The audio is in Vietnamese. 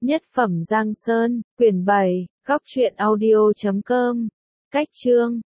Nhất phẩm Giang Sơn, quyển 7, góc truyện audio.com. Cách chương